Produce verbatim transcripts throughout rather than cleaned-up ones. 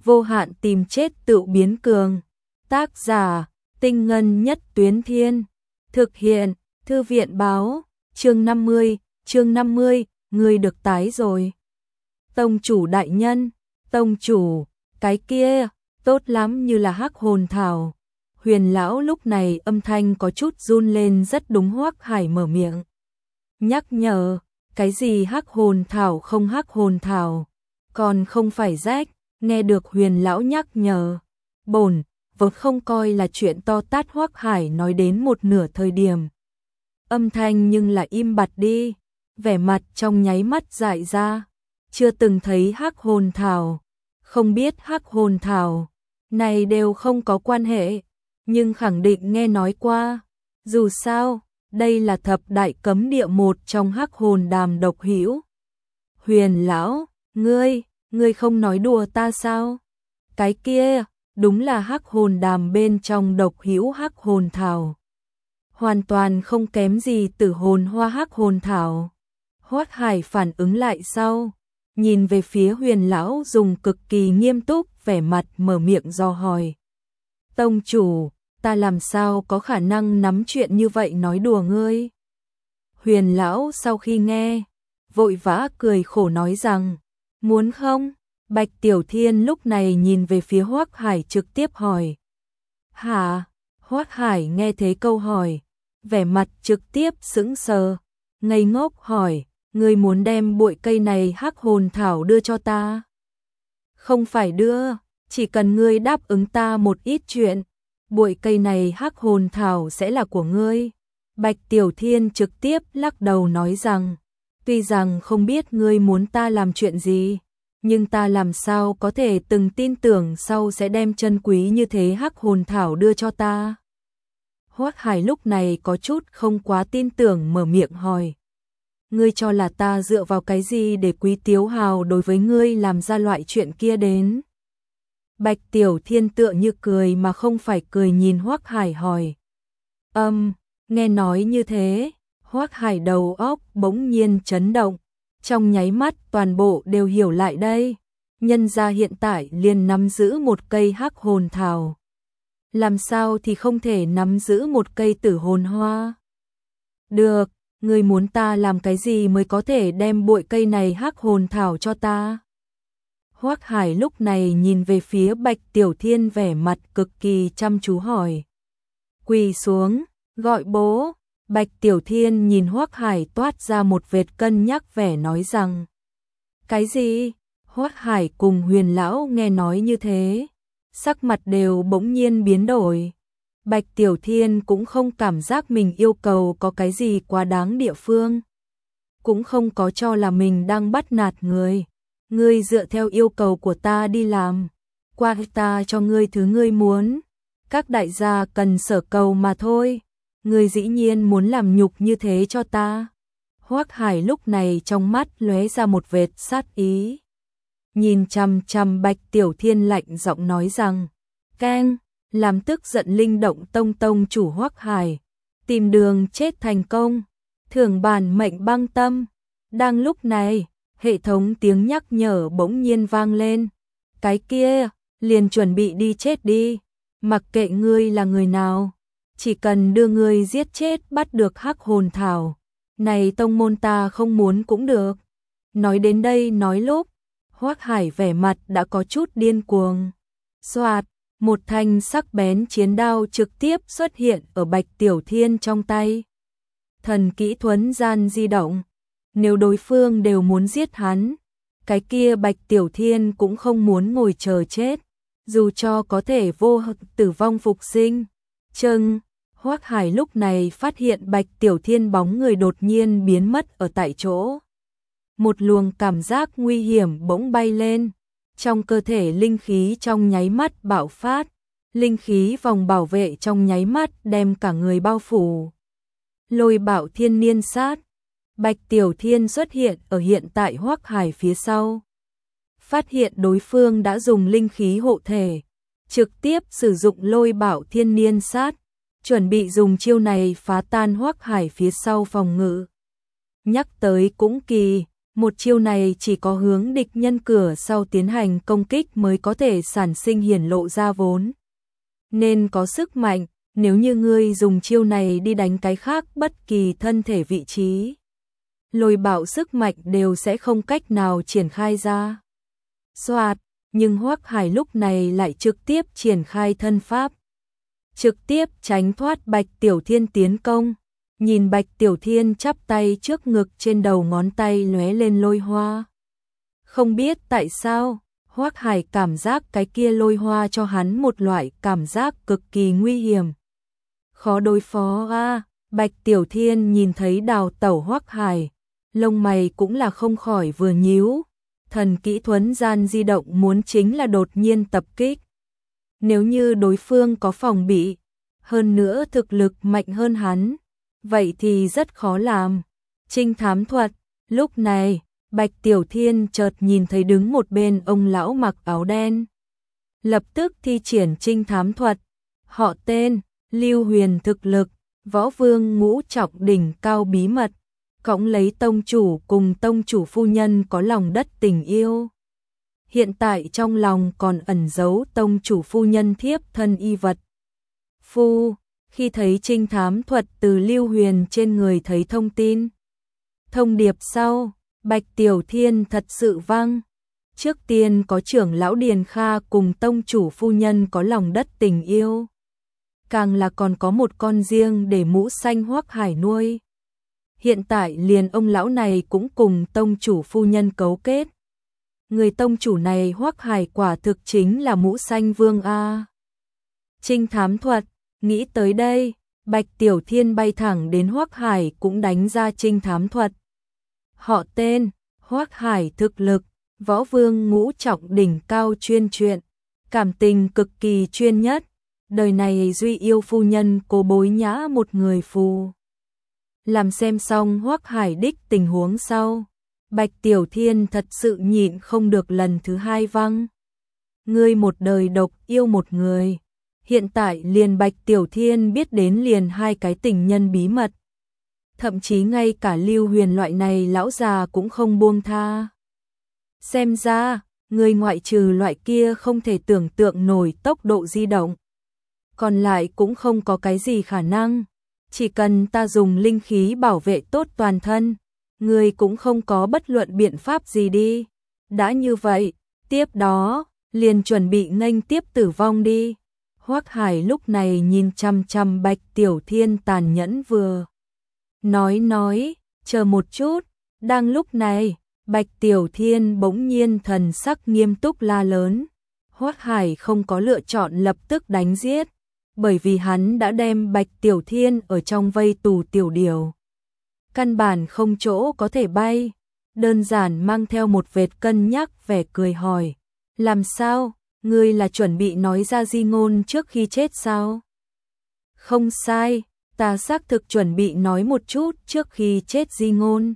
vô hạn tìm chết tự biến cường. Tác giả, Tinh Ngân Nhất Tuyến Thiên. Thực hiện, Thư viện báo, chương năm mươi, chương năm mươi, ngươi được tái rồi. Tông chủ đại nhân, tông chủ, cái kia, tốt lắm như là hắc hồn thảo. Huyền lão lúc này âm thanh có chút run lên, rất đúng Hoắc Hải mở miệng. Nhắc nhở, cái gì hắc hồn thảo không hắc hồn thảo, còn không phải rách, nghe được Huyền lão nhắc nhở. Bổn, vốn không coi là chuyện to tát. Hoắc Hải nói đến một nửa thời điểm. Âm thanh nhưng là im bặt đi, vẻ mặt trong nháy mắt dại ra. Chưa từng thấy hắc hồn thảo, không biết hắc hồn thảo, này đều không có quan hệ, nhưng khẳng định nghe nói qua. Dù sao, đây là thập đại cấm địa một trong hắc hồn đàm độc hữu. Huyền lão, ngươi, ngươi không nói đùa ta sao? Cái kia, đúng là hắc hồn đàm bên trong độc hữu hắc hồn thảo. Hoàn toàn không kém gì tử hồn hoa hắc hồn thảo. Hoắc Hải phản ứng lại sau, nhìn về phía Huyền lão dùng cực kỳ nghiêm túc vẻ mặt mở miệng dò hỏi. Tông chủ, ta làm sao có khả năng nắm chuyện như vậy nói đùa ngươi? Huyền lão sau khi nghe, vội vã cười khổ nói rằng, muốn không? Bạch Tiểu Thiên lúc này nhìn về phía Hoắc Hải trực tiếp hỏi. Hả? Hoắc Hải nghe thế câu hỏi, vẻ mặt trực tiếp sững sờ, ngây ngốc hỏi, ngươi muốn đem bụi cây này hắc hồn thảo đưa cho ta? Không phải đưa, chỉ cần ngươi đáp ứng ta một ít chuyện, bụi cây này hắc hồn thảo sẽ là của ngươi. Bạch Tiểu Thiên trực tiếp lắc đầu nói rằng, tuy rằng không biết ngươi muốn ta làm chuyện gì, nhưng ta làm sao có thể từng tin tưởng sau sẽ đem chân quý như thế hắc hồn thảo đưa cho ta. Hoắc Hải lúc này có chút không quá tin tưởng mở miệng hỏi. Ngươi cho là ta dựa vào cái gì để Quý Tiếu Hào đối với ngươi làm ra loại chuyện kia đến? Bạch Tiểu Thiên tựa như cười mà không phải cười nhìn Hoắc Hải hỏi. Âm, um, nghe nói như thế, Hoắc Hải đầu óc bỗng nhiên chấn động, trong nháy mắt toàn bộ đều hiểu lại đây. Nhân gia hiện tại liền nắm giữ một cây hắc hồn thảo, làm sao thì không thể nắm giữ một cây tử hồn hoa? Được, ngươi muốn ta làm cái gì mới có thể đem bụi cây này hắc hồn thảo cho ta? Hoắc Hải lúc này nhìn về phía Bạch Tiểu Thiên vẻ mặt cực kỳ chăm chú hỏi. Quỳ xuống, gọi bố. Bạch Tiểu Thiên nhìn Hoắc Hải toát ra một vệt cân nhắc vẻ nói rằng. Cái gì? Hoắc Hải cùng Huyền lão nghe nói như thế, sắc mặt đều bỗng nhiên biến đổi. Bạch Tiểu Thiên cũng không cảm giác mình yêu cầu có cái gì quá đáng địa phương, cũng không có cho là mình đang bắt nạt người. Ngươi dựa theo yêu cầu của ta đi làm, qua ta cho ngươi thứ ngươi muốn, các đại gia cần sở cầu mà thôi. Ngươi dĩ nhiên muốn làm nhục như thế cho ta? Hoắc Hải lúc này trong mắt lóe ra một vệt sát ý, nhìn chằm chằm Bạch Tiểu Thiên lạnh giọng nói rằng, keng, làm tức giận Linh Động Tông tông chủ Hoắc Hải, tìm đường chết thành công, thưởng bản mệnh băng tâm. Đang lúc này, hệ thống tiếng nhắc nhở bỗng nhiên vang lên. Cái kia, liền chuẩn bị đi chết đi, mặc kệ ngươi là người nào, chỉ cần đưa ngươi giết chết bắt được hắc hồn thảo, này tông môn ta không muốn cũng được. Nói đến đây nói lúc, Hoắc Hải vẻ mặt đã có chút điên cuồng. Xoạt, một thanh sắc bén chiến đao trực tiếp xuất hiện ở Bạch Tiểu Thiên trong tay. Thần kỹ thuấn gian di động, nếu đối phương đều muốn giết hắn, cái kia Bạch Tiểu Thiên cũng không muốn ngồi chờ chết, dù cho có thể vô tử vong phục sinh. Chừng, Hoắc Hải lúc này phát hiện Bạch Tiểu Thiên bóng người đột nhiên biến mất ở tại chỗ. Một luồng cảm giác nguy hiểm bỗng bay lên, trong cơ thể linh khí trong nháy mắt bạo phát, linh khí vòng bảo vệ trong nháy mắt đem cả người bao phủ. Lôi Bạo Thiên Niên Sát. Bạch Tiểu Thiên xuất hiện ở hiện tại Hoắc Hải phía sau. Phát hiện đối phương đã dùng linh khí hộ thể, trực tiếp sử dụng Lôi Bạo Thiên Niên Sát, chuẩn bị dùng chiêu này phá tan Hoắc Hải phía sau phòng ngự. Nhắc tới cũng kỳ, Một chiêu này chỉ có hướng địch nhân cửa sau tiến hành công kích mới có thể sản sinh hiển lộ ra vốn nên có sức mạnh, nếu như ngươi dùng chiêu này đi đánh cái khác bất kỳ thân thể vị trí, lôi bạo sức mạnh đều sẽ không cách nào triển khai ra. Soạt, nhưng Hoắc Hải lúc này lại trực tiếp triển khai thân pháp, trực tiếp tránh thoát Bạch Tiểu Thiên tiến công. Nhìn Bạch Tiểu Thiên chắp tay trước ngực, trên đầu ngón tay lóe lên lôi hoa. Không biết tại sao, Hoắc Hải cảm giác cái kia lôi hoa cho hắn một loại cảm giác cực kỳ nguy hiểm. Khó đối phó a. À, Bạch Tiểu Thiên nhìn thấy đào tẩu Hoắc Hải, lông mày cũng là không khỏi vừa nhíu. Thần kỹ thuấn gian di động muốn chính là đột nhiên tập kích. Nếu như đối phương có phòng bị, hơn nữa thực lực mạnh hơn hắn, vậy thì rất khó làm. Trinh thám thuật, lúc này, Bạch Tiểu Thiên chợt nhìn thấy đứng một bên ông lão mặc áo đen. Lập tức thi triển trinh thám thuật, họ tên, Lưu Huyền, thực lực, võ vương ngũ trọng đỉnh cao, bí mật, cõng lấy tông chủ cùng tông chủ phu nhân có lòng đất tình yêu. Hiện tại trong lòng còn ẩn giấu tông chủ phu nhân thiếp thân y vật. Phu, khi thấy trinh thám thuật từ Lưu Huyền trên người thấy thông tin. Thông điệp sau, Bạch Tiểu Thiên thật sự vang. Trước tiên có trưởng lão Điền Kha cùng tông chủ phu nhân có lòng đất tình yêu. Càng là còn có một con riêng để mũ xanh Hoắc Hải nuôi. Hiện tại liền ông lão này cũng cùng tông chủ phu nhân cấu kết. Người tông chủ này Hoắc Hải quả thực chính là mũ xanh vương a. Trinh thám thuật, nghĩ tới đây, Bạch Tiểu Thiên bay thẳng đến Hoắc Hải cũng đánh ra trinh thám thuật. Họ tên, Hoắc Hải, thực lực, võ vương ngũ trọng đỉnh cao, chuyên truyện, cảm tình cực kỳ chuyên nhất, đời này duy yêu phu nhân Cố Bối Nhã một người phù. Làm xem xong Hoắc Hải đích tình huống sau, Bạch Tiểu Thiên thật sự nhịn không được lần thứ hai văng. Ngươi một đời độc yêu một người. Hiện tại liền Bạch Tiểu Thiên biết đến liền hai cái tình nhân bí mật. Thậm chí ngay cả Lưu Huyền loại này lão già cũng không buông tha. Xem ra, người ngoại trừ loại kia không thể tưởng tượng nổi tốc độ di động. Còn lại cũng không có cái gì khả năng. Chỉ cần ta dùng linh khí bảo vệ tốt toàn thân, người cũng không có bất luận biện pháp gì đi. Đã như vậy, tiếp đó, liền chuẩn bị nghênh tiếp tử vong đi. Hoắc Hải lúc này nhìn chăm chăm Bạch Tiểu Thiên tàn nhẫn vừa. Nói nói, chờ một chút, đang lúc này, Bạch Tiểu Thiên bỗng nhiên thần sắc nghiêm túc la lớn. Hoắc Hải không có lựa chọn lập tức đánh giết, bởi vì hắn đã đem Bạch Tiểu Thiên ở trong vây tù tiểu điểu. Căn bản không chỗ có thể bay, đơn giản mang theo một vệt cân nhắc vẻ cười hỏi. Làm sao, ngươi là chuẩn bị nói ra di ngôn trước khi chết sao? Không sai, ta xác thực chuẩn bị nói một chút trước khi chết di ngôn.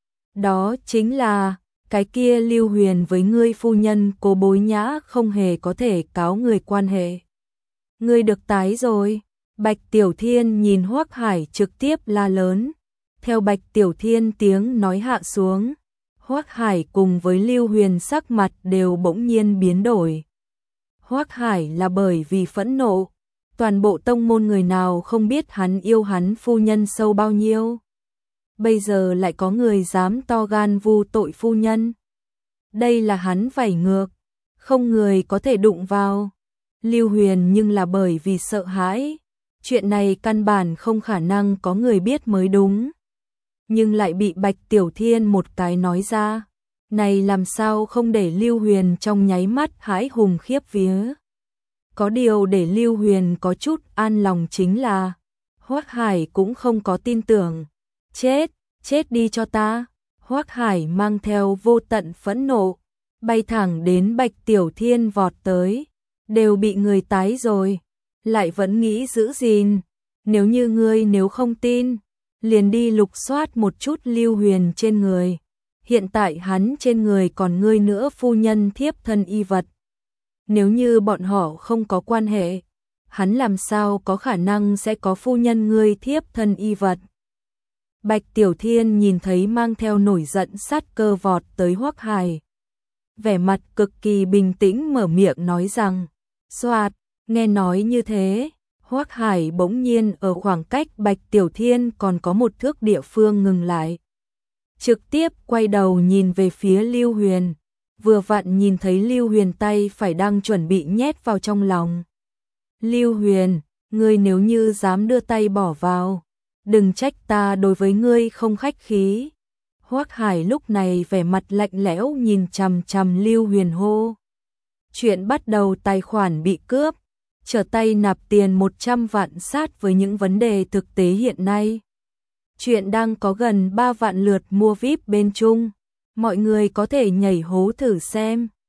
Đó chính là, cái kia Lưu Huyền với ngươi phu nhân Cố Bối Nhã không hề có thể cáo người quan hệ. Ngươi được tái rồi. Bạch Tiểu Thiên nhìn Hoắc Hải trực tiếp la lớn. Theo Bạch Tiểu Thiên tiếng nói hạ xuống, Hoắc Hải cùng với Lưu Huyền sắc mặt đều bỗng nhiên biến đổi. Hoắc Hải là bởi vì phẫn nộ, toàn bộ tông môn người nào không biết hắn yêu hắn phu nhân sâu bao nhiêu. Bây giờ lại có người dám to gan vu tội phu nhân. Đây là hắn vảy ngược, không người có thể đụng vào. Lưu Huyền nhưng là bởi vì sợ hãi, chuyện này căn bản không khả năng có người biết mới đúng. Nhưng lại bị Bạch Tiểu Thiên một cái nói ra, này làm sao không để Lưu Huyền trong nháy mắt hãi hùng khiếp vía. Có điều để Lưu Huyền có chút an lòng chính là, Hoắc Hải cũng không có tin tưởng. Chết, chết đi cho ta. Hoắc Hải mang theo vô tận phẫn nộ, bay thẳng đến Bạch Tiểu Thiên vọt tới. Đều bị người tái rồi, lại vẫn nghĩ giữ gìn. Nếu như ngươi nếu không tin, liền đi lục soát một chút Lưu Huyền trên người. Hiện tại hắn trên người còn ngươi nữa phu nhân thiếp thân y vật. Nếu như bọn họ không có quan hệ, hắn làm sao có khả năng sẽ có phu nhân ngươi thiếp thân y vật. Bạch Tiểu Thiên nhìn thấy mang theo nổi giận sát cơ vọt tới Hoắc Hải. Vẻ mặt cực kỳ bình tĩnh mở miệng nói rằng, soạt, nghe nói như thế, Hoắc Hải bỗng nhiên ở khoảng cách Bạch Tiểu Thiên còn có một thước địa phương ngừng lại. Trực tiếp quay đầu nhìn về phía Lưu Huyền, vừa vặn nhìn thấy Lưu Huyền tay phải đang chuẩn bị nhét vào trong lòng. Lưu Huyền, ngươi nếu như dám đưa tay bỏ vào, đừng trách ta đối với ngươi không khách khí. Hoắc Hải lúc này vẻ mặt lạnh lẽo nhìn chằm chằm Lưu Huyền hô. Chuyện bắt đầu tài khoản bị cướp, trở tay nạp tiền một trăm vạn sát với những vấn đề thực tế hiện nay. Chuyện đang có gần ba vạn lượt mua vi ai pi bên Trung, mọi người có thể nhảy hố thử xem.